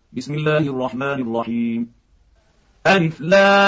بسم الله الرحمن الرحيم. ألف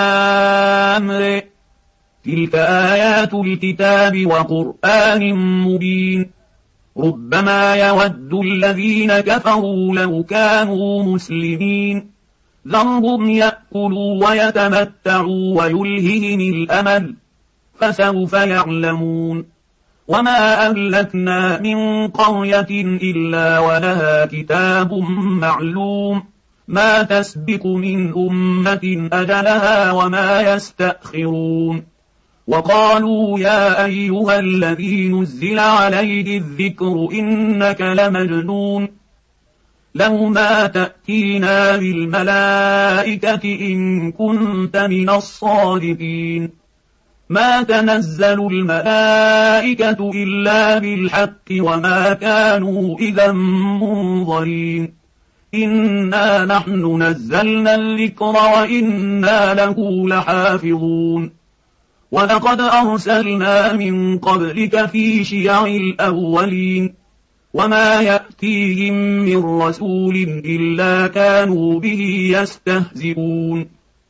لام ر. تلك آيات الكتاب وقرآن مبين. ربما يود الذين كفروا لو كانوا مسلمين. ذرهم يأكلوا ويتمتعوا ويلههم الأمل، فسوف يعلمون. وما أهلكنا من قرية إلا ولها كتاب معلوم، ما تسبق من أمة أجلها وما يستأخرون. وقالوا يا أيها الذي نزل عليه الذكر إنك لمجنون، لو ما تأتينا بالملائكة إن كنت من الصادقين. ما تنزل الملائكة إلا بالحق وما كانوا إذا منظرين. إنا نحن نزلنا الذكر وإنا له لحافظون. ولقد أرسلنا من قبلك في شيع الأولين، وما يأتيهم من رسول إلا كانوا به يستهزئون.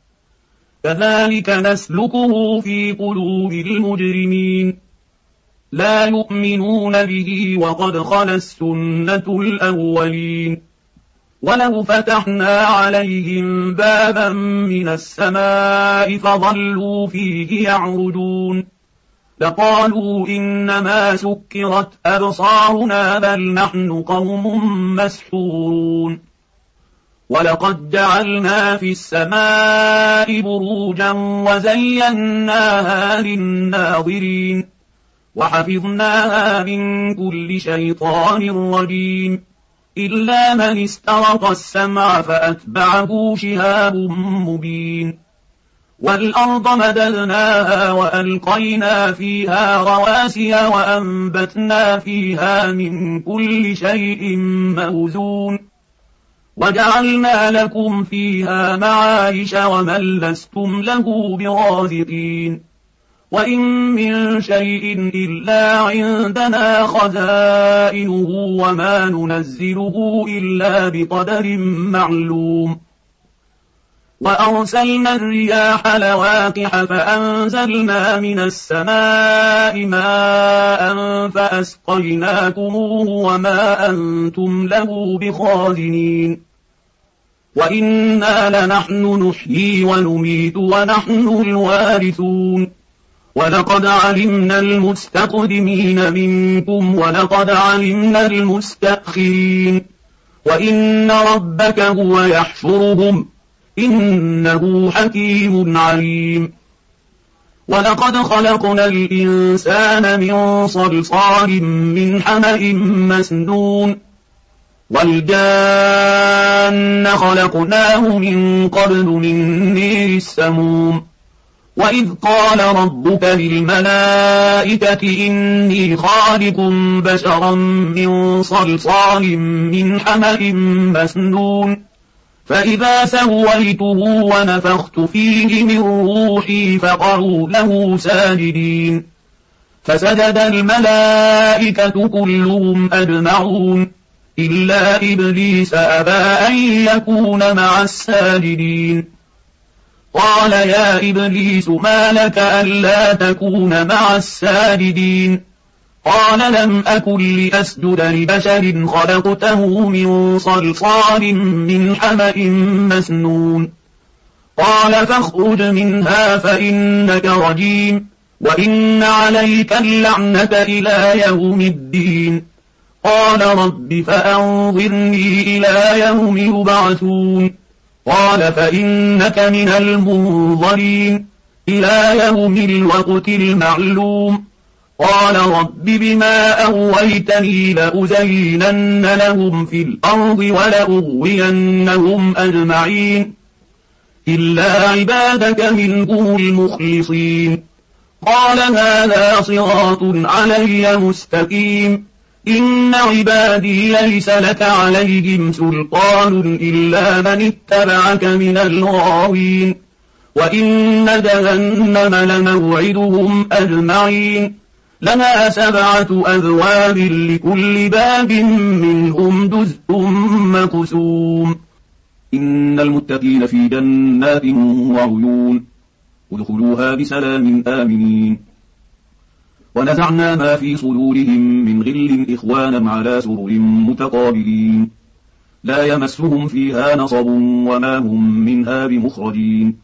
كذلك نسلكه في قلوب المجرمين، لا يؤمنون به وقد خلت السنة الأولين. ولو فتحنا عليهم بابا من السماء فظلوا فيه يعرجون لقالوا إنما سكرت أبصارنا بل نحن قوم مسحورون. ولقد جعلنا في السماء بروجا وزيناها للناظرين وحفظناها من كل شيطان رجيم إلا من استرق السمع فأتبعه شهاب مبين. والأرض مددناها وألقينا فيها رواسي وأنبتنا فيها من كل شيء موزون وجعلنا لكم فيها معايش ومن لستم له برازقين. وإن من شيء إلا عندنا خزائنه وما ننزله إلا بقدر معلوم. وأرسلنا الرياح لواقح فأنزلنا من السماء ماء فأسقيناكموه وما أنتم له بخازنين. وإنا لنحن نحيي ونميت ونحن الوارثون. ولقد علمنا المستقدمين منكم ولقد علمنا المستأخرين. وإن ربك هو يحشرهم إنه حكيم عليم. ولقد خلقنا الإنسان من صلصال من حمأ مسنون والجان خلقناه من قبل من نير السموم. وإذ قال ربك للملائكة إني خالق بشرا من صلصال من حمأ مسنون فإذا سويته ونفخت فيه من روحي فقعوا له ساجدين. فسجد الملائكة كلهم أجمعون إلا إبليس أبى أن يكون مع الساجدين. قال يا إبليس ما لك ألا تكون مع الساجدين؟ قال لم أكن لأسجد لبشر خلقته من صلصال من حمأ مسنون. قال فاخرج منها فإنك رجيم وإن عليك اللعنة إلى يوم الدين. قال رب فأنظرني إلى يوم يبعثون. قال فإنك من المنظرين إلى يوم الوقت المعلوم. قال رب بما أغويتني لأزينن لهم في الأرض ولأغوينهم أجمعين إلا عبادك منهم المخلصين. قال هذا صراط علي مستقيم. إن عبادي ليس لك عليهم سلطان إلا من اتبعك من الغاوين. وإن جهنم لموعدهم أجمعين لها 7 أبواب لكل باب منهم جزء مقسوم. إن المتقين في جنات وعيون ادخلوها بسلام آمنين. ونزعنا ما في صدورهم من غل إخوانا على سرر متقابلين لا يمسهم فيها نصب وما هم منها بمخرجين.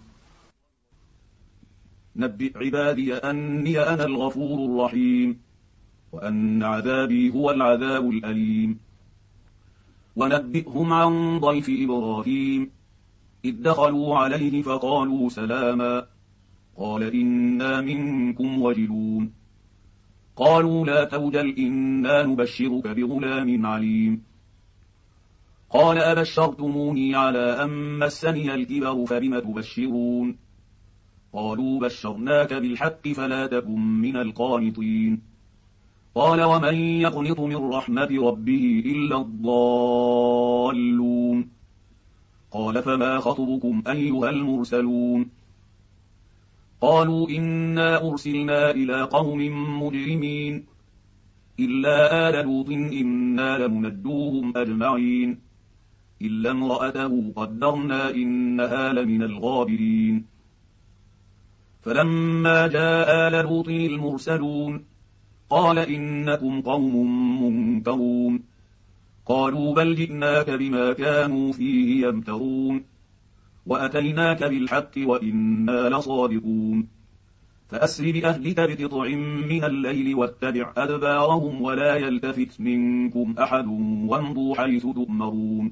نبئ عبادي أني أنا الغفور الرحيم وأن عذابي هو العذاب الأليم. ونبئهم عن ضيف إبراهيم إذ دخلوا عليه فقالوا سلاما قال إنا منكم وجلون قالوا لا توجل إنا نبشرك بغلام عليم. قال أبشرتموني على أن مسني الكبر فبم تبشرون قالوا بشرناك بالحق فلا تكن من القانطين. قال ومن يقنط من رحمة ربه إلا الضالون. قال فما خطبكم أيها المرسلون. قالوا إنا أرسلنا إلى قوم مجرمين إلا آل لوط إنا لمنجوهم أجمعين إلا امرأته قدرنا إنها لمن الغابرين. فلما جاء آل لوط المرسلون قال إنكم قوم منكرون قالوا بل جئناك بما كانوا فيه يمترون وأتيناك بالحق وإنا لصادقون. فأسر بأهلك بقطع من الليل واتبع أدبارهم ولا يلتفت منكم أحد وامضوا حيث تؤمرون.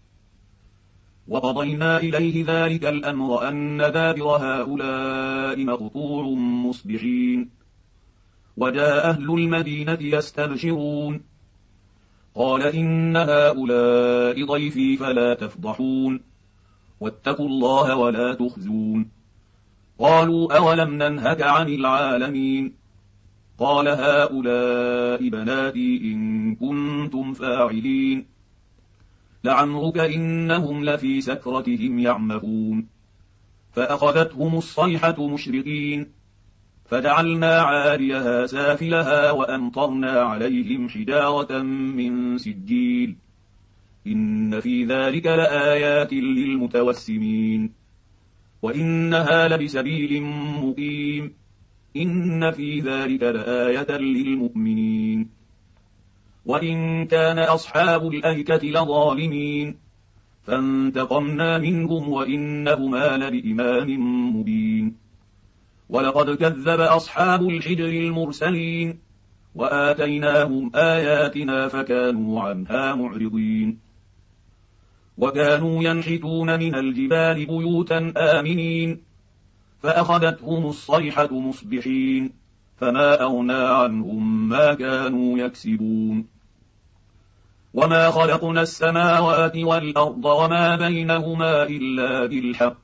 وقضينا إليه ذلك الأمر أن دابر هؤلاء مقطوع مصبحين. وجاء أهل المدينة يستبشرون قال إن هؤلاء ضيفي فلا تفضحون واتقوا الله ولا تخزون. قالوا أولم ننهك عن العالمين. قال هؤلاء بناتي إن كنتم فاعلين. لعمرك إنهم لفي سكرتهم يعمهون. فأخذتهم الصيحة مشرقين فجعلنا عاليها سافلها وأمطرنا عليهم حجارة من سجيل إن في ذلك لآيات للمتوسمين وإنها لبسبيل مقيم إن في ذلك لآية للمؤمنين. وإن كان أصحاب الأيكة لظالمين فانتقمنا منهم وإنهما لبإمام مبين. ولقد كذب أصحاب الحجر المرسلين وآتيناهم آياتنا فكانوا عنها معرضين. وكانوا ينحتون من الجبال بيوتا آمنين فأخذتهم الصيحة مصبحين فما أغنى عنهم ما كانوا يكسبون. وما خلقنا السماوات والأرض وما بينهما إلا بالحق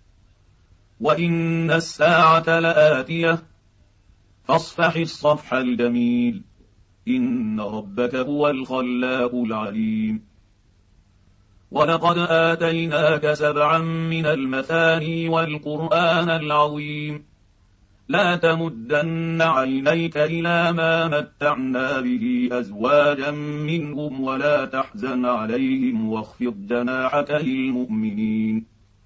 وإن الساعة لآتية فاصفح الصفح الجميل إن ربك هو الخلاق العليم. ولقد آتيناك 7 من المثاني والقرآن العظيم لا تمدن عينيك إلى ما متعنا به أزواجا منهم ولا تحزن عليهم واخفض جناحك للمؤمنين.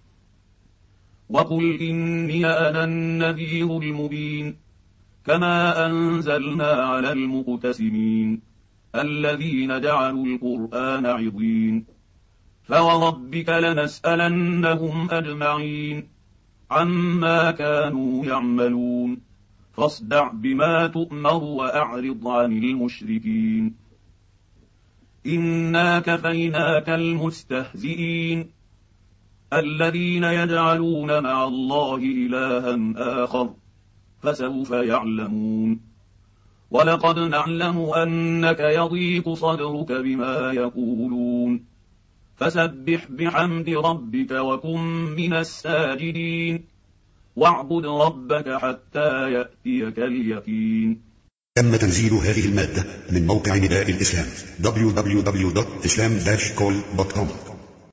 وقل إني أنا النذير المبين كما أنزلنا على المقتسمين الذين جعلوا القرآن عضين. فوربك لنسألنهم أجمعين عما كانوا يعملون فاصدع بما تؤمر وأعرض عن المشركين. إنا كفيناك المستهزئين الذين يجعلون مع الله إلها آخر فسوف يعلمون. ولقد نعلم أنك يضيق صدرك بما يقولون فسبح بحمد ربك وكن من الساجدين واعبد ربك حتى يأتيك اليقين. تم تنزيل هذه المادة من موقع نداء الإسلام www.islam-call.com